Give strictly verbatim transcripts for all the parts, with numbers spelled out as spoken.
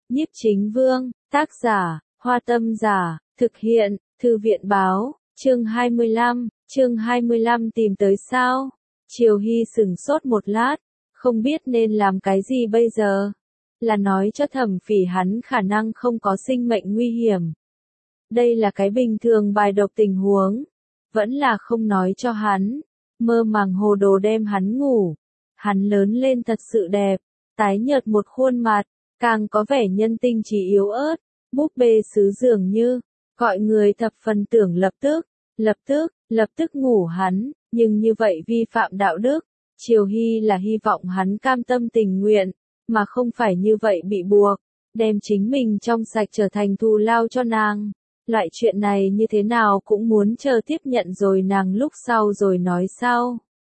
Nhiếp Chính Vương, tác giả, Hoa Tâm Giả, thực hiện, Thư viện báo, chương hai mươi lăm, chương hai mươi lăm tìm tới sao? Triều Hy sửng sốt một lát, không biết nên làm cái gì bây giờ. Là nói cho Thẩm Phỉ hắn khả năng không có sinh mệnh nguy hiểm. Đây là cái bình thường bài độc tình huống. Vẫn là không nói cho hắn. Mơ màng hồ đồ đem hắn ngủ. Hắn lớn lên thật sự đẹp. Tái nhợt một khuôn mặt. Càng có vẻ nhân tinh trí yếu ớt. Búp bê sứ dường như. Gọi người thập phần tưởng lập tức. Lập tức, lập tức ngủ hắn. Nhưng như vậy vi phạm đạo đức. Triều Hy là hy vọng hắn cam tâm tình nguyện. Mà không phải như vậy bị buộc. Đem chính mình trong sạch trở thành thù lao cho nàng. Loại chuyện này như thế nào cũng muốn chờ tiếp nhận rồi nàng lúc sau rồi nói sau.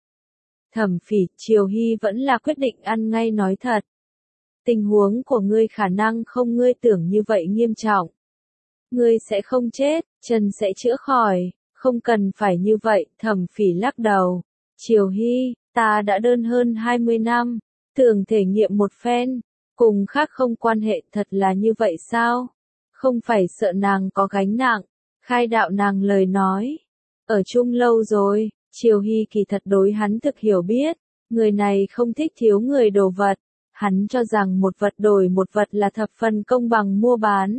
Thẩm Phỉ, Triều Hy vẫn là quyết định ăn ngay nói thật. Tình huống của ngươi khả năng không ngươi tưởng như vậy nghiêm trọng. Ngươi sẽ không chết, chân sẽ chữa khỏi, không cần phải như vậy, Thẩm Phỉ lắc đầu. Triều Hy, ta đã đơn hơn hai mươi năm, tưởng thể nghiệm một phen, cùng khác không quan hệ thật là như vậy sao? Không phải sợ nàng có gánh nặng, khai đạo nàng lời nói. Ở chung lâu rồi, Triều Hy kỳ thật đối hắn thực hiểu biết, người này không thích thiếu người đồ vật, hắn cho rằng một vật đổi một vật là thập phần công bằng mua bán.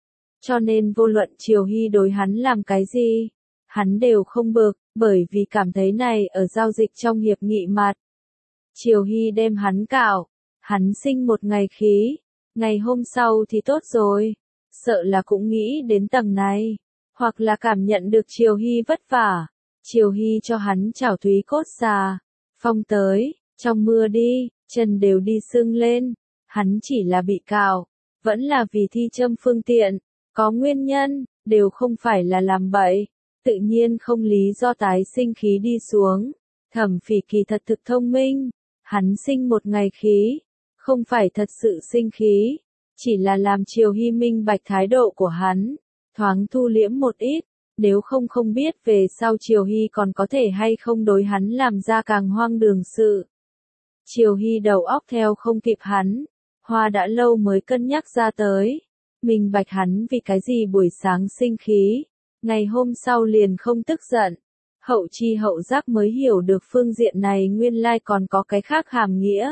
Cho nên vô luận Triều Hy đối hắn làm cái gì, hắn đều không bực, bởi vì cảm thấy này ở giao dịch trong hiệp nghị mặt. Triều Hy đem hắn cạo, hắn sinh một ngày khí, ngày hôm sau thì tốt rồi. Sợ là cũng nghĩ đến tầng này, hoặc là cảm nhận được Triều Hy vất vả. Triều Hy cho hắn chảo thúy cốt xà, phong tới, trong mưa đi, chân đều đi sưng lên, hắn chỉ là bị cào, vẫn là vì thi châm phương tiện, có nguyên nhân, đều không phải là làm bậy, tự nhiên không lý do tái sinh khí đi xuống. Thẩm Phỉ kỳ thật thực thông minh, hắn sinh một ngày khí, không phải thật sự sinh khí. Chỉ là làm Triều Hy minh bạch thái độ của hắn, thoáng thu liễm một ít, nếu không không biết về sau Triều Hy còn có thể hay không đối hắn làm ra càng hoang đường sự. Triều Hy đầu óc theo không kịp hắn, Hoa đã lâu mới cân nhắc ra tới, minh bạch hắn vì cái gì buổi sáng sinh khí, ngày hôm sau liền không tức giận. Hậu chi hậu giác mới hiểu được phương diện này nguyên lai còn có cái khác hàm nghĩa.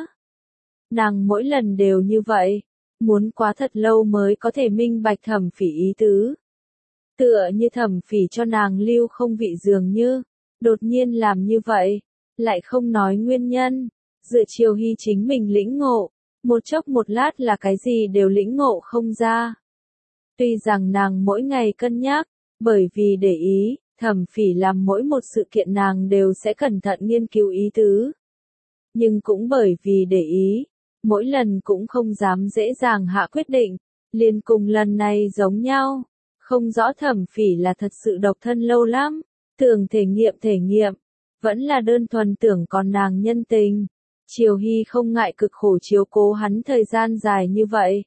Nàng mỗi lần đều như vậy. Muốn quá thật lâu mới có thể minh bạch Thẩm Phỉ ý tứ. Tựa như Thẩm Phỉ cho nàng lưu không vị dường như, đột nhiên làm như vậy, lại không nói nguyên nhân, dựa Triều Hy chính mình lĩnh ngộ, một chốc một lát là cái gì đều lĩnh ngộ không ra. Tuy rằng nàng mỗi ngày cân nhắc, bởi vì để ý, Thẩm Phỉ làm mỗi một sự kiện nàng đều sẽ cẩn thận nghiên cứu ý tứ. Nhưng cũng bởi vì để ý, mỗi lần cũng không dám dễ dàng hạ quyết định, liền cùng lần này giống nhau, không rõ Thẩm Phỉ là thật sự độc thân lâu lắm, tưởng thể nghiệm thể nghiệm, vẫn là đơn thuần tưởng còn nàng nhân tình. Triều Hy không ngại cực khổ chiếu cố hắn thời gian dài như vậy,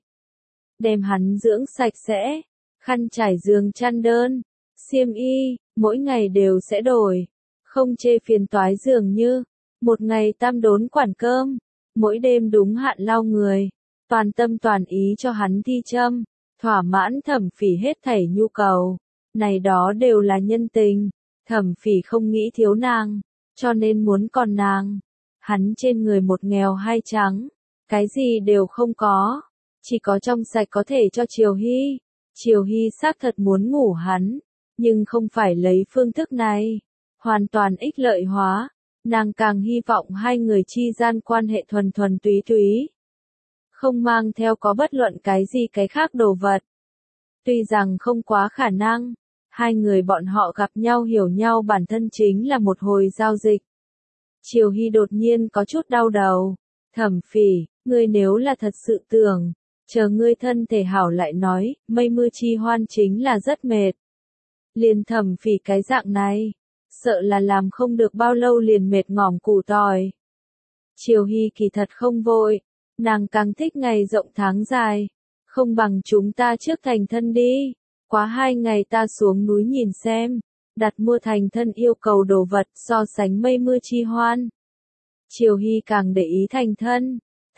đem hắn dưỡng sạch sẽ, khăn trải giường chăn đơn, xiêm y, mỗi ngày đều sẽ đổi, không chê phiền toái dường như, một ngày tam đốn quản cơm. Mỗi đêm đúng hạn lau người, toàn tâm toàn ý cho hắn thi châm, thỏa mãn Thẩm Phỉ hết thảy nhu cầu. Này đó đều là nhân tình, Thẩm Phỉ không nghĩ thiếu nàng, cho nên muốn còn nàng. Hắn trên người một nghèo hai trắng, cái gì đều không có, chỉ có trong sạch có thể cho Triều Hy. Triều Hy xác thật muốn ngủ hắn, nhưng không phải lấy phương thức này, hoàn toàn ích lợi hóa. Nàng càng hy vọng hai người chi gian quan hệ thuần thuần túy túy. Không mang theo có bất luận cái gì cái khác đồ vật. Tuy rằng không quá khả năng, hai người bọn họ gặp nhau hiểu nhau bản thân chính là một hồi giao dịch. Triều Hy đột nhiên có chút đau đầu. Thẩm Phỉ, ngươi nếu là thật sự tưởng, chờ ngươi thân thể hảo lại nói, mây mưa chi hoan chính là rất mệt. Liền Thẩm Phỉ cái dạng này. Sợ là làm không được bao lâu liền mệt ngỏm củ tỏi. Triều Hy kỳ thật không vội, nàng càng thích ngày rộng tháng dài, không bằng chúng ta trước thành thân đi, quá hai ngày ta xuống núi nhìn xem, đặt mua thành thân yêu cầu đồ vật so sánh mây mưa chi hoan. Triều Hy càng để ý thành thân,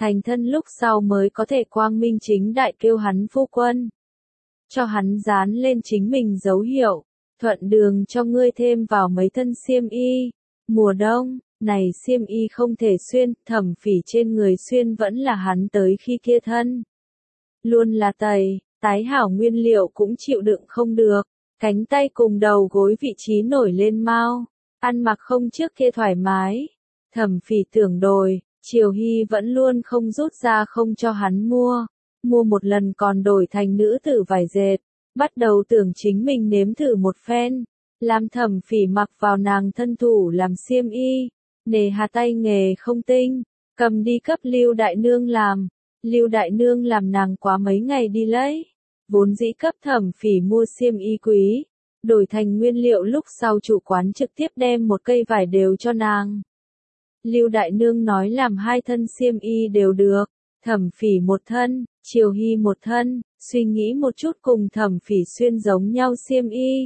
thành thân lúc sau mới có thể quang minh chính đại kêu hắn phu quân. Cho hắn dán lên chính mình dấu hiệu, thuận đường cho ngươi thêm vào mấy thân xiêm y. Mùa đông, này xiêm y không thể xuyên, Thẩm Phỉ trên người xuyên vẫn là hắn tới khi kia thân. Luôn là tẩy, tái hảo nguyên liệu cũng chịu đựng không được, cánh tay cùng đầu gối vị trí nổi lên mao, ăn mặc không trước kia thoải mái. Thẩm Phỉ tưởng đổi, Triều Hy vẫn luôn không rút ra không cho hắn mua, mua một lần còn đổi thành nữ tử vải dệt, bắt đầu tưởng chính mình nếm thử một phen, làm Thẩm Phỉ mặc vào nàng thân thủ làm xiêm y, nề hà tay nghề không tinh, cầm đi cấp Lưu Đại Nương làm, Lưu Đại Nương làm nàng quá mấy ngày đi lấy, vốn dĩ cấp Thẩm Phỉ mua xiêm y quý, đổi thành nguyên liệu lúc sau chủ quán trực tiếp đem một cây vải đều cho nàng. Lưu Đại Nương nói làm hai thân xiêm y đều được, Thẩm Phỉ một thân, Triều Hy một thân, suy nghĩ một chút cùng Thẩm Phỉ xuyên giống nhau xiêm y.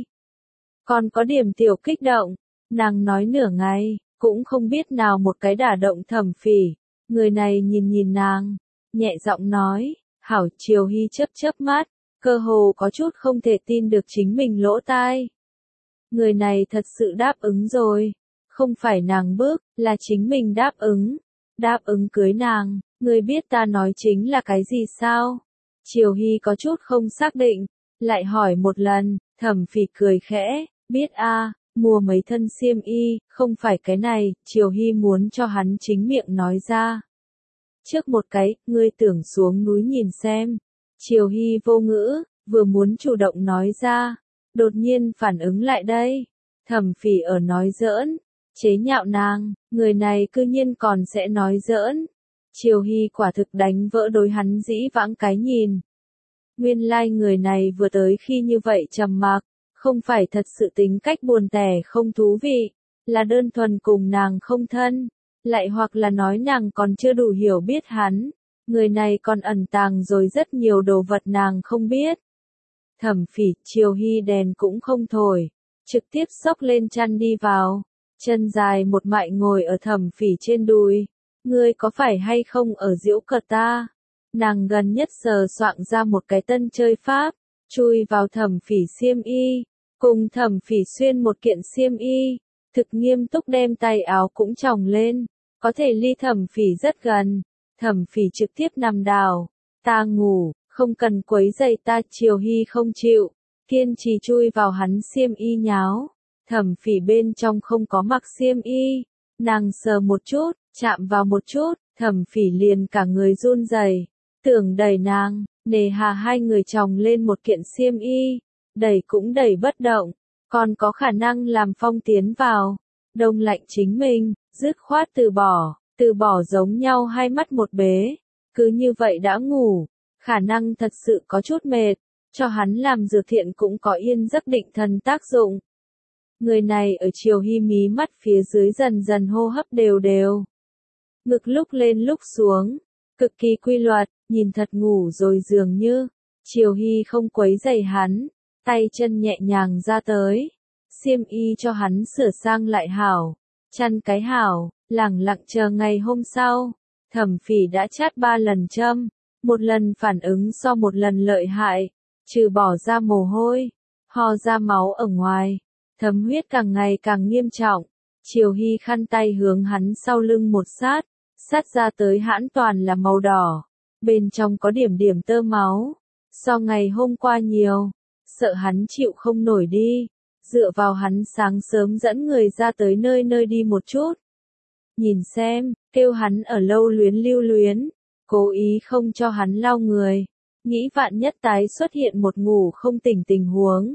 Còn có điểm tiểu kích động, nàng nói nửa ngày, cũng không biết nào một cái đả động Thẩm Phỉ, người này nhìn nhìn nàng, nhẹ giọng nói, hảo. Triều Hy chớp chớp mắt, cơ hồ có chút không thể tin được chính mình lỗ tai. Người này thật sự đáp ứng rồi, không phải nàng bước, là chính mình đáp ứng, đáp ứng cưới nàng, người biết ta nói chính là cái gì sao? Triều Hy có chút không xác định, lại hỏi một lần, Thẩm Phỉ cười khẽ, biết a, mua mấy thân xiêm y, không phải cái này. Triều Hy muốn cho hắn chính miệng nói ra. Trước một cái, ngươi tưởng xuống núi nhìn xem. Triều Hy vô ngữ, vừa muốn chủ động nói ra, đột nhiên phản ứng lại đây. Thẩm Phỉ ở nói giỡn, chế nhạo nàng, người này cư nhiên còn sẽ nói giỡn. Triều Hy quả thực đánh vỡ đối hắn dĩ vãng cái nhìn. Nguyên lai like người này vừa tới khi như vậy trầm mặc, không phải thật sự tính cách buồn tẻ không thú vị, là đơn thuần cùng nàng không thân, lại hoặc là nói nàng còn chưa đủ hiểu biết hắn, người này còn ẩn tàng rồi rất nhiều đồ vật nàng không biết. Thẩm Phỉ, Triều Hy đèn cũng không thổi, trực tiếp xốc lên chăn đi vào, chân dài một mại ngồi ở Thẩm Phỉ trên đùi, ngươi có phải hay không ở giễu cợt ta? Nàng gần nhất sờ soạng ra một cái tân chơi pháp, chui vào Thẩm Phỉ xiêm y, cùng Thẩm Phỉ xuyên một kiện xiêm y, thực nghiêm túc đem tay áo cũng chồng lên, có thể ly Thẩm Phỉ rất gần. Thẩm Phỉ trực tiếp nằm đảo, ta ngủ, không cần quấy rầy ta. Triều Hy không chịu, kiên trì chui vào hắn xiêm y nháo. Thẩm Phỉ bên trong không có mặc xiêm y, nàng sờ một chút, chạm vào một chút, Thẩm Phỉ liền cả người run rẩy, tưởng đẩy nàng, nề hà hai người chồng lên một kiện xiêm y, đẩy cũng đẩy bất động, còn có khả năng làm phong tiến vào, đông lạnh chính mình, dứt khoát từ bỏ, từ bỏ giống nhau hai mắt một bế, cứ như vậy đã ngủ, khả năng thật sự có chút mệt, cho hắn làm dược thiện cũng có yên giấc định thần tác dụng. Người này ở Triều Hy mí mắt phía dưới dần dần hô hấp đều đều. Ngực lúc lên lúc xuống, cực kỳ quy luật, nhìn thật ngủ rồi dường như. Triều Hy không quấy rầy hắn, tay chân nhẹ nhàng ra tới, xiêm y cho hắn sửa sang lại hảo, chăn cái hảo, lẳng lặng chờ ngày hôm sau. Thẩm Phỉ đã chát ba lần châm, một lần phản ứng so một lần lợi hại, trừ bỏ ra mồ hôi, ho ra máu ở ngoài, thấm huyết càng ngày càng nghiêm trọng. Triều Hy khăn tay hướng hắn sau lưng một sát, sát ra tới hãn toàn là màu đỏ, bên trong có điểm điểm tơ máu, so ngày hôm qua nhiều, sợ hắn chịu không nổi đi, dựa vào hắn sáng sớm dẫn người ra tới nơi nơi đi một chút. Nhìn xem, kêu hắn ở lâu luyến lưu luyến, cố ý không cho hắn lau người, nghĩ vạn nhất tái xuất hiện một ngủ không tỉnh tình huống.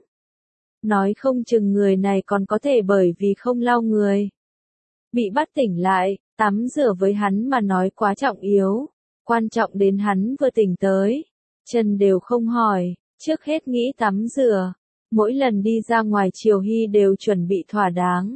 Nói không chừng người này còn có thể bởi vì không lau người, bị bắt tỉnh lại. Tắm rửa với hắn mà nói quá trọng yếu, quan trọng đến hắn vừa tỉnh tới, chân đều không hỏi, trước hết nghĩ tắm rửa, mỗi lần đi ra ngoài Triều Hy đều chuẩn bị thỏa đáng.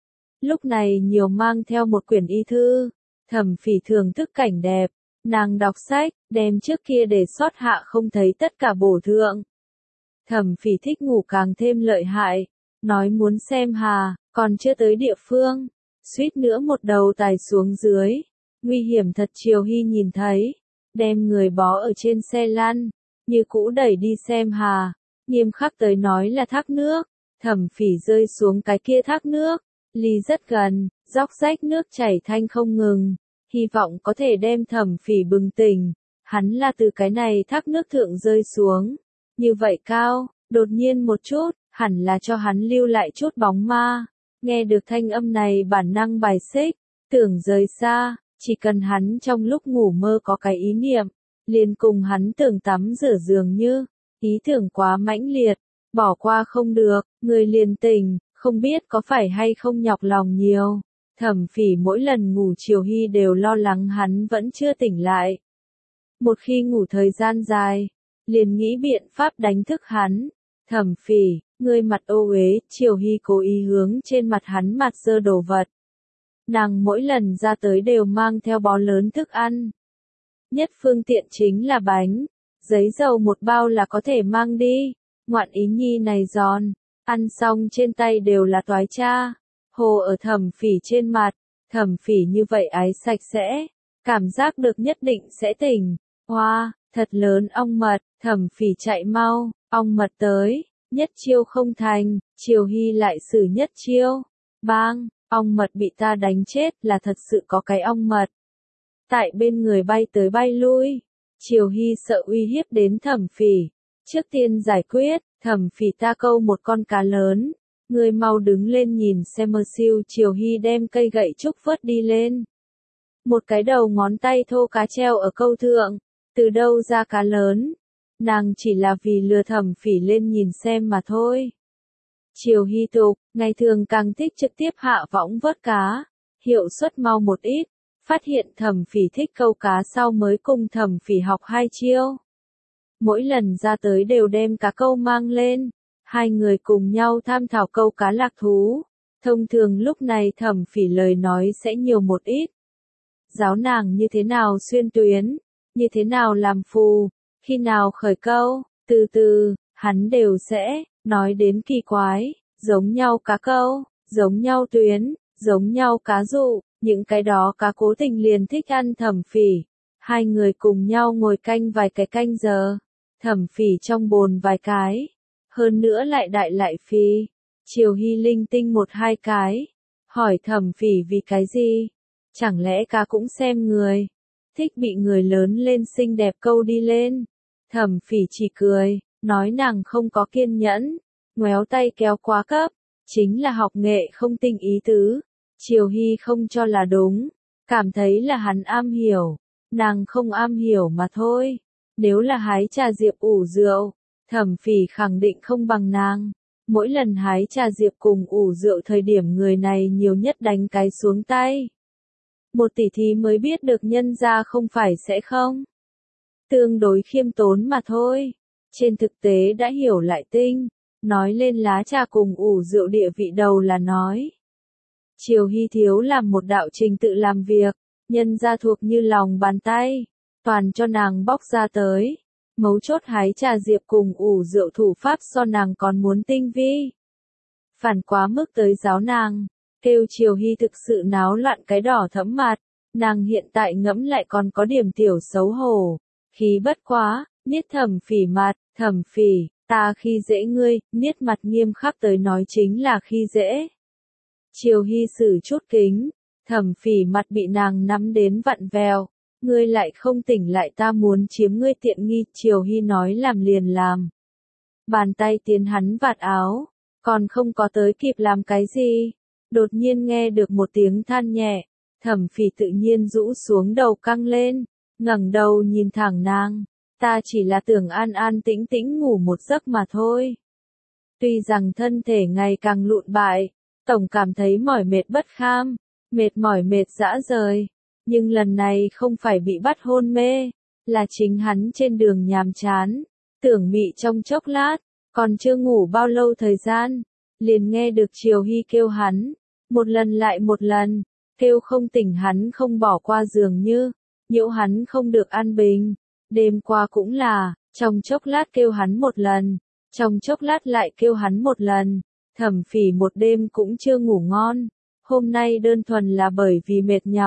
Lúc này nhiều mang theo một quyển y thư, Thẩm Phỉ thưởng thức cảnh đẹp, nàng đọc sách, đem trước kia để sót hạ không thấy tất cả bổ thượng. Thẩm Phỉ thích ngủ càng thêm lợi hại, nói muốn xem hà, còn chưa tới địa phương, suýt nữa một đầu tài xuống dưới, Nguy hiểm thật. Triều Hy nhìn thấy, đem người bó ở trên xe lăn, như cũ đẩy đi xem hà, nghiêm khắc tới nói là thác nước. Thẩm Phỉ rơi xuống cái kia thác nước, ly rất gần, róc rách nước chảy thanh không ngừng, hy vọng có thể đem Thẩm Phỉ bừng tỉnh. Hắn là từ cái này thác nước thượng rơi xuống, như vậy cao, đột nhiên một chút, hẳn là cho hắn lưu lại chút bóng ma. Nghe được thanh âm này bản năng bài xích, tưởng rời xa, chỉ cần hắn trong lúc ngủ mơ có cái ý niệm, liền cùng hắn tưởng tắm rửa dường như, ý tưởng quá mãnh liệt, bỏ qua không được, người liền tỉnh, không biết có phải hay không nhọc lòng nhiều. Thẩm Phỉ mỗi lần ngủ Triều Hy đều lo lắng hắn vẫn chưa tỉnh lại. Một khi ngủ thời gian dài, liền nghĩ biện pháp đánh thức hắn. Thẩm Phỉ, ngươi mặt ô uế. Triều Hy cố ý hướng trên mặt hắn mặt dơ đồ vật. Nàng mỗi lần ra tới đều mang theo bó lớn thức ăn. Nhất phương tiện chính là bánh, giấy dầu một bao là có thể mang đi. Ngoạn ý nhi này giòn, ăn xong trên tay đều là toái cha. Hồ ở Thẩm Phỉ trên mặt, Thẩm Phỉ như vậy ái sạch sẽ, cảm giác được nhất định sẽ tỉnh. Hoa, thật lớn ong mật. Thẩm Phỉ chạy mau, ong mật tới, nhất chiêu không thành, Triều Hy lại xử nhất chiêu. Bang, ong mật bị ta đánh chết. Là thật sự có cái ong mật tại bên người bay tới bay lui. Triều Hy sợ uy hiếp đến Thẩm Phỉ, trước tiên giải quyết. Thẩm Phỉ, ta câu một con cá lớn, ngươi mau đứng lên nhìn xem. Mơ siêu. Triều Hy đem cây gậy trúc vớt đi lên. Một cái đầu ngón tay thô cá treo ở câu thượng, từ đâu ra cá lớn? Nàng chỉ là vì lừa Thẩm Phỉ lên nhìn xem mà thôi. Triều Hy tục, ngày thường càng thích trực tiếp hạ võng vớt cá, hiệu suất mau một ít. Phát hiện Thẩm Phỉ thích câu cá sau mới cùng Thẩm Phỉ học hai chiêu. Mỗi lần ra tới đều đem cá câu mang lên, hai người cùng nhau tham thảo câu cá lạc thú. Thông thường lúc này Thẩm Phỉ lời nói sẽ nhiều một ít. Giáo nàng như thế nào xuyên tuyến, như thế nào làm phù, khi nào khởi câu, từ từ, hắn đều sẽ nói đến kỳ quái, giống nhau cá câu, giống nhau tuyến, giống nhau cá dụ, những cái đó cá cố tình liền thích ăn Thẩm Phỉ. Hai người cùng nhau ngồi canh vài cái canh giờ, Thẩm Phỉ trong bồn vài cái, hơn nữa lại đại lại phì. Triều Hy linh tinh một hai cái, hỏi Thẩm Phỉ vì cái gì? Chẳng lẽ cá cũng xem người, thích bị người lớn lên xinh đẹp câu đi lên. Thẩm Phỉ chỉ cười, nói nàng không có kiên nhẫn, ngoéo tay kéo quá cấp, chính là học nghệ không tinh ý tứ. Triều Hy không cho là đúng, cảm thấy là hắn am hiểu, nàng không am hiểu mà thôi. Nếu là hái trà diệp ủ rượu, Thẩm Phỉ khẳng định không bằng nàng. Mỗi lần hái trà diệp cùng ủ rượu thời điểm người này nhiều nhất đánh cái xuống tay. Một tỷ thí mới biết được nhân ra không phải sẽ không. Tương đối khiêm tốn mà thôi. Trên thực tế đã hiểu lại tinh, nói lên lá trà cùng ủ rượu địa vị đầu là nói. Triều Hy thiếu làm một đạo trình tự làm việc, nhân ra thuộc như lòng bàn tay, toàn cho nàng bóc ra tới. Mấu chốt hái trà diệp cùng ủ rượu thủ pháp so nàng còn muốn tinh vi. Phản quá mức tới giáo nàng, kêu Triều Hy thực sự náo loạn cái đỏ thẫm mặt. Nàng hiện tại ngẫm lại còn có điểm tiểu xấu hổ. Khí bất quá, niết Thẩm Phỉ mặt. Thẩm Phỉ, ta khi dễ ngươi. Niết mặt nghiêm khắc tới nói chính là khi dễ. Triều Hy xử chút kính, Thẩm Phỉ mặt bị nàng nắm đến vặn vẹo. Ngươi lại không tỉnh lại, ta muốn chiếm ngươi tiện nghi. Triều Hy nói làm liền làm. Bàn tay tiến hắn vạt áo, còn không có tới kịp làm cái gì. Đột nhiên nghe được một tiếng than nhẹ, Thẩm Phỉ tự nhiên rũ xuống đầu căng lên, ngẩng đầu nhìn thẳng nàng. Ta chỉ là tưởng an an tĩnh tĩnh ngủ một giấc mà thôi. Tuy rằng thân thể ngày càng lụn bại, tổng cảm thấy mỏi mệt bất kham, mệt mỏi mệt dã rời. Nhưng lần này không phải bị bắt hôn mê, là chính hắn trên đường nhàm chán, tưởng mị trong chốc lát, còn chưa ngủ bao lâu thời gian, liền nghe được Triều Hy kêu hắn, một lần lại một lần, kêu không tỉnh hắn không bỏ qua dường như, nhiễu hắn không được an bình. Đêm qua cũng là, trong chốc lát kêu hắn một lần, trong chốc lát lại kêu hắn một lần. Thẩm Phỉ một đêm cũng chưa ngủ ngon, hôm nay đơn thuần là bởi vì mệt nhọc,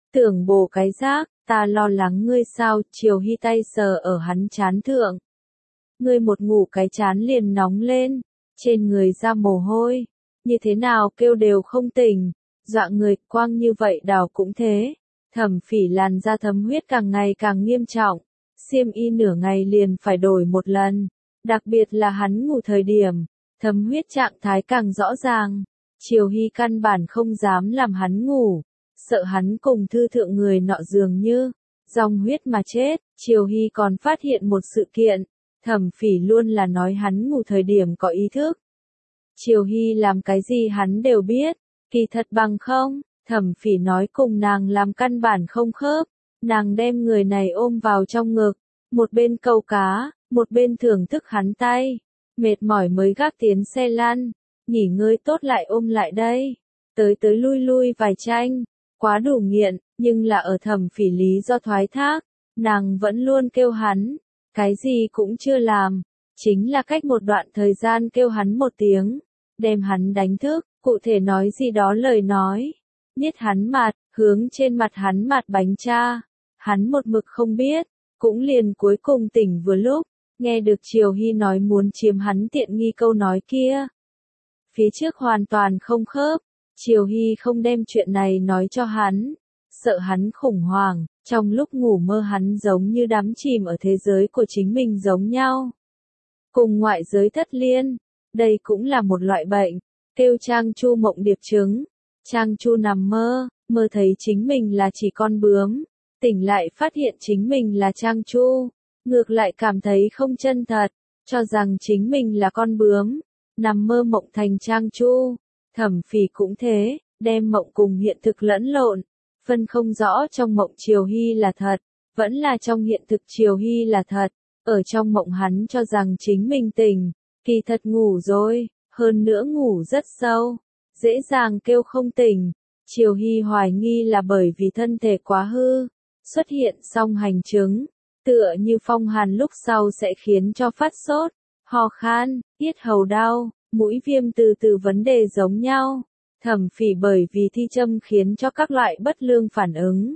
Tưởng bổ cái rác, ta lo lắng ngươi sao, Triều Hy tay sờ ở hắn trán thượng. Ngươi một ngủ cái chán liền nóng lên, trên người ra mồ hôi, như thế nào kêu đều không tỉnh, dọa người, quang như vậy đào cũng thế. Thẩm Phỉ làn da thấm huyết càng ngày càng nghiêm trọng, xiêm y nửa ngày liền phải đổi một lần, đặc biệt là hắn ngủ thời điểm, thấm huyết trạng thái càng rõ ràng. Triều Hy căn bản không dám làm hắn ngủ, sợ hắn cùng thư thượng người nọ dường như dòng huyết mà chết. Triều Hy còn phát hiện một sự kiện, Thẩm Phỉ luôn là nói hắn ngủ thời điểm có ý thức. Triều Hy làm cái gì hắn đều biết, kỳ thật bằng không, Thẩm Phỉ nói cùng nàng làm căn bản không khớp, nàng đem người này ôm vào trong ngực, một bên câu cá, một bên thưởng thức hắn tay, mệt mỏi mới gác tiến xe lăn, nghỉ ngơi tốt lại ôm lại đây, tới tới lui lui vài tranh, quá đủ nghiện, nhưng là ở Thẩm Phỉ lý do thoái thác, nàng vẫn luôn kêu hắn, cái gì cũng chưa làm, chính là cách một đoạn thời gian kêu hắn một tiếng, đem hắn đánh thức, cụ thể nói gì đó lời nói, niết hắn mặt, hướng trên mặt hắn mặt bánh cha, hắn một mực không biết, cũng liền cuối cùng tỉnh vừa lúc, nghe được Triều Hy nói muốn chiếm hắn tiện nghi câu nói kia. Phía trước hoàn toàn không khớp, Triều Hy không đem chuyện này nói cho hắn, sợ hắn khủng hoảng, trong lúc ngủ mơ hắn giống như đắm chìm ở thế giới của chính mình giống nhau. Cùng ngoại giới thất liên, đây cũng là một loại bệnh, kêu Trang Chu mộng điệp chứng. Trang Chu nằm mơ, mơ thấy chính mình là chỉ con bướm, tỉnh lại phát hiện chính mình là Trang Chu, ngược lại cảm thấy không chân thật, cho rằng chính mình là con bướm, nằm mơ mộng thành Trang Chu. Thẩm Phỉ cũng thế, đem mộng cùng hiện thực lẫn lộn, phân không rõ trong mộng Triều Hy là thật, vẫn là trong hiện thực Triều Hy là thật. Ở trong mộng hắn cho rằng chính mình tỉnh, kỳ thật ngủ rồi, hơn nữa ngủ rất sâu, dễ dàng kêu không tỉnh. Triều Hy hoài nghi là bởi vì thân thể quá hư, xuất hiện song hành chứng, tựa như phong hàn lúc sau sẽ khiến cho phát sốt, ho khan, yết hầu đau, mũi viêm từ từ vấn đề giống nhau. Thẩm Phỉ bởi vì thi châm khiến cho các loại bất lương phản ứng.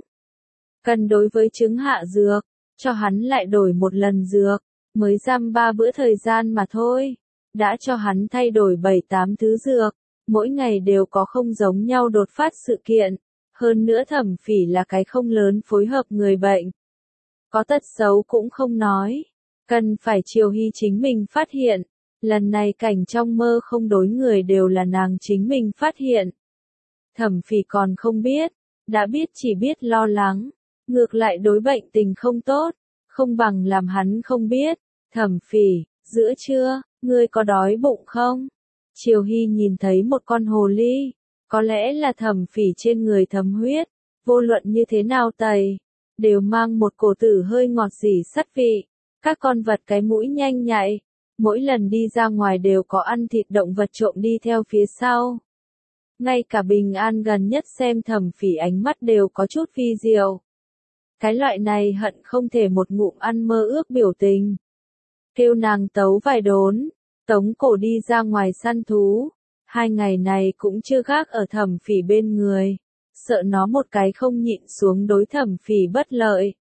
Cần đối với chứng hạ dược, cho hắn lại đổi một lần dược, mới giam ba bữa thời gian mà thôi. Đã cho hắn thay đổi bảy tám thứ dược, mỗi ngày đều có không giống nhau đột phát sự kiện. Hơn nữa Thẩm Phỉ là cái không lớn phối hợp người bệnh. Có tật xấu cũng không nói. Cần phải Triều Hy chính mình phát hiện. Lần này cảnh trong mơ không đối người đều là nàng chính mình phát hiện. Thẩm Phỉ còn không biết, đã biết chỉ biết lo lắng, ngược lại đối bệnh tình không tốt, không bằng làm hắn không biết. Thẩm Phỉ, giữa trưa, ngươi có đói bụng không? Triều Hy nhìn thấy một con hồ ly, có lẽ là Thẩm Phỉ trên người thấm huyết, vô luận như thế nào tẩy, đều mang một cổ tử hơi ngọt dỉ sắt vị. Các con vật cái mũi nhanh nhạy, mỗi lần đi ra ngoài đều có ăn thịt động vật trộm đi theo phía sau. Ngay cả Bình An gần nhất xem Thẩm Phỉ ánh mắt đều có chút vi diệu. Cái loại này hận không thể một ngụm ăn mơ ước biểu tình. Kêu nàng tấu vài đốn, tống cổ đi ra ngoài săn thú. Hai ngày này cũng chưa gác ở Thẩm Phỉ bên người, sợ nó một cái không nhịn xuống đối Thẩm Phỉ bất lợi.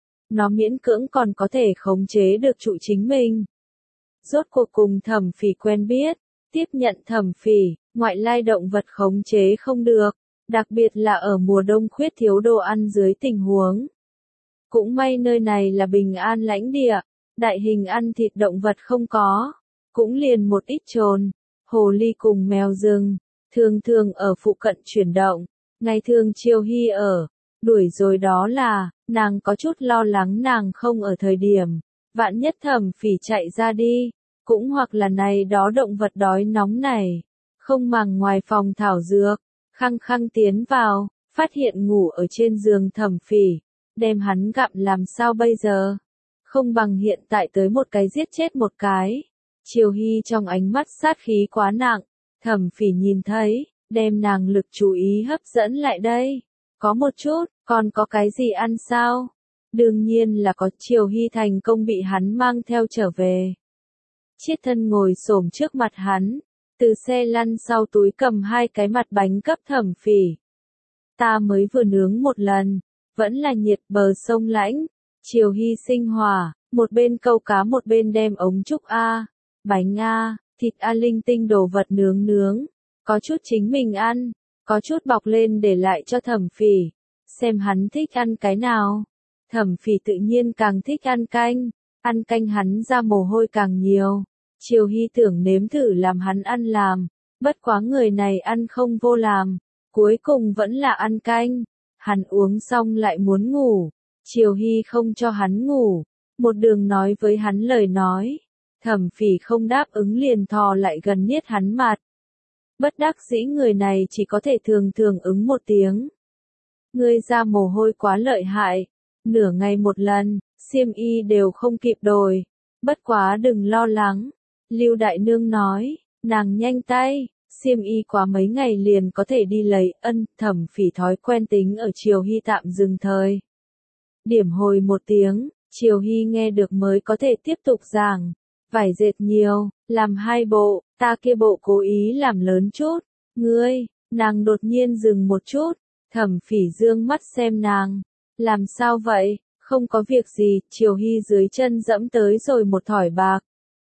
Nó miễn cưỡng còn có thể khống chế được trụ chính mình. Rốt cuộc cùng Thẩm Phỉ quen biết, tiếp nhận Thẩm Phỉ, ngoại lai động vật khống chế không được, đặc biệt là ở mùa đông khuyết thiếu đồ ăn dưới tình huống. Cũng may nơi này là Bình An lãnh địa, đại hình ăn thịt động vật không có, cũng liền một ít trồn, hồ ly cùng mèo rừng, thường thường ở phụ cận chuyển động, ngày thường Triều Hy ở, đuổi rồi đó là, nàng có chút lo lắng nàng không ở thời điểm, vạn nhất Thẩm Phỉ chạy ra đi, cũng hoặc là này đó động vật đói nóng này, không màng ngoài phòng thảo dược, khăng khăng tiến vào, phát hiện ngủ ở trên giường Thẩm Phỉ, đem hắn gặm làm sao bây giờ? Không bằng hiện tại tới một cái giết chết một cái. Triều Hy trong ánh mắt sát khí quá nặng, Thẩm Phỉ nhìn thấy, đem nàng lực chú ý hấp dẫn lại đây. Có một chút, còn có cái gì ăn sao? Đương nhiên là có. Triều Hy thành công bị hắn mang theo trở về. Chiết thân ngồi xổm trước mặt hắn, từ xe lăn sau túi cầm hai cái mặt bánh cấp Thẩm Phỉ. ta mới vừa nướng một lần, vẫn là nhiệt bờ sông lãnh. Triều Hy sinh hỏa, một bên câu cá một bên đem ống trúc A, bánh A, thịt A linh tinh đồ vật nướng nướng. Có chút chính mình ăn, có chút bọc lên để lại cho Thẩm Phỉ, xem hắn thích ăn cái nào. Thẩm Phỉ tự nhiên càng thích ăn canh, ăn canh hắn ra mồ hôi càng nhiều. Triều Hy tưởng nếm thử làm hắn ăn làm, bất quá người này ăn không vô làm, cuối cùng vẫn là ăn canh. Hắn uống xong lại muốn ngủ, Triều Hy không cho hắn ngủ, một đường nói với hắn lời nói. Thẩm Phỉ không đáp ứng liền thò lại gần niết hắn mặt. Bất đắc dĩ người này chỉ có thể thường thường ứng một tiếng. Ngươi ra mồ hôi quá lợi hại, nửa ngày một lần, xiêm y đều không kịp đổi. Bất quá đừng lo lắng, Lưu Đại Nương nói, nàng nhanh tay, xiêm y quá mấy ngày liền có thể đi lấy. Ân. Thẩm Phỉ thói quen tính ở Triều Hy tạm dừng thời. Điểm hồi một tiếng, Triều Hy nghe được mới có thể tiếp tục giảng. Vải dệt nhiều, làm hai bộ, ta kia bộ cố ý làm lớn chút. Ngươi, nàng đột nhiên dừng một chút, Thẩm Phỉ dương mắt xem nàng. Làm sao vậy? Không có việc gì. Triều Hy dưới chân dẫm tới rồi một thỏi bạc.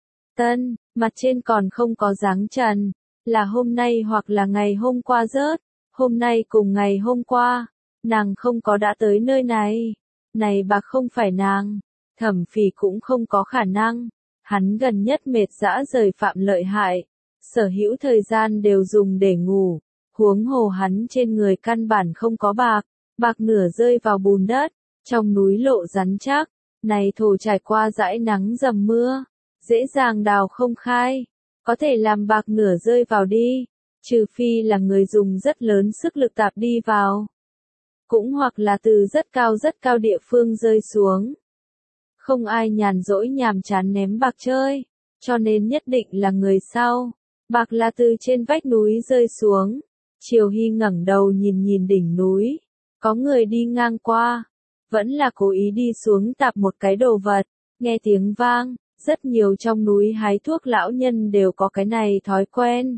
Tân, mặt trên còn không có dáng trần. Là hôm nay hoặc là ngày hôm qua rớt. Hôm nay cùng ngày hôm qua, nàng không có đã tới nơi này. Này bạc không phải nàng. Thẩm Phỉ cũng không có khả năng. Hắn gần nhất mệt dã rời phạm lợi hại, sở hữu thời gian đều dùng để ngủ, huống hồ hắn trên người căn bản không có bạc, bạc nửa rơi vào bùn đất, trong núi lộ rắn chắc, này thổ trải qua dãi nắng dầm mưa, dễ dàng đào không khai, có thể làm bạc nửa rơi vào đi, trừ phi là người dùng rất lớn sức lực tạp đi vào, cũng hoặc là từ rất cao rất cao địa phương rơi xuống. Không ai nhàn rỗi nhàm chán ném bạc chơi, cho nên nhất định là người sau. Bạc là từ trên vách núi rơi xuống. Triều Hy ngẩng đầu nhìn nhìn đỉnh núi, có người đi ngang qua, vẫn là cố ý đi xuống tạp một cái đồ vật, nghe tiếng vang, rất nhiều trong núi hái thuốc lão nhân đều có cái này thói quen.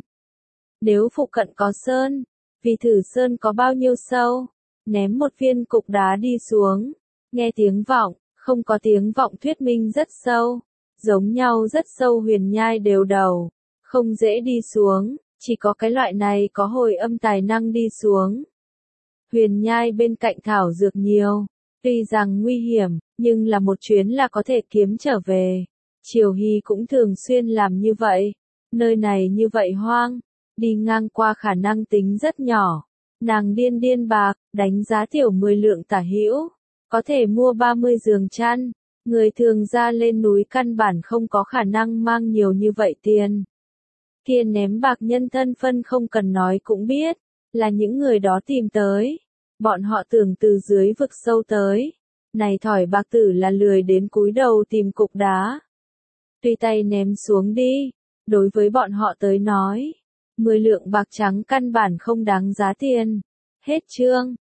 Nếu phụ cận có sơn, vì thử sơn có bao nhiêu sâu, ném một viên cục đá đi xuống, nghe tiếng vọng. Không có tiếng vọng thuyết minh rất sâu, giống nhau rất sâu huyền nhai đều đầu, không dễ đi xuống, chỉ có cái loại này có hồi âm tài năng đi xuống. Huyền nhai bên cạnh thảo dược nhiều, tuy rằng nguy hiểm, nhưng là một chuyến là có thể kiếm trở về. Triều Hy cũng thường xuyên làm như vậy, nơi này như vậy hoang, đi ngang qua khả năng tính rất nhỏ. Nàng điên điên bạc, đánh giá tiểu mười lượng tả hữu. Có thể mua ba mươi giường chăn, người thường ra lên núi căn bản không có khả năng mang nhiều như vậy tiền. Kia ném bạc nhân thân phân không cần nói cũng biết, là những người đó tìm tới. Bọn họ tưởng từ dưới vực sâu tới. Này thỏi bạc tử là lười đến cúi đầu tìm cục đá. Tùy tay ném xuống đi, đối với bọn họ tới nói, mười lượng bạc trắng căn bản không đáng giá tiền. Hết chương.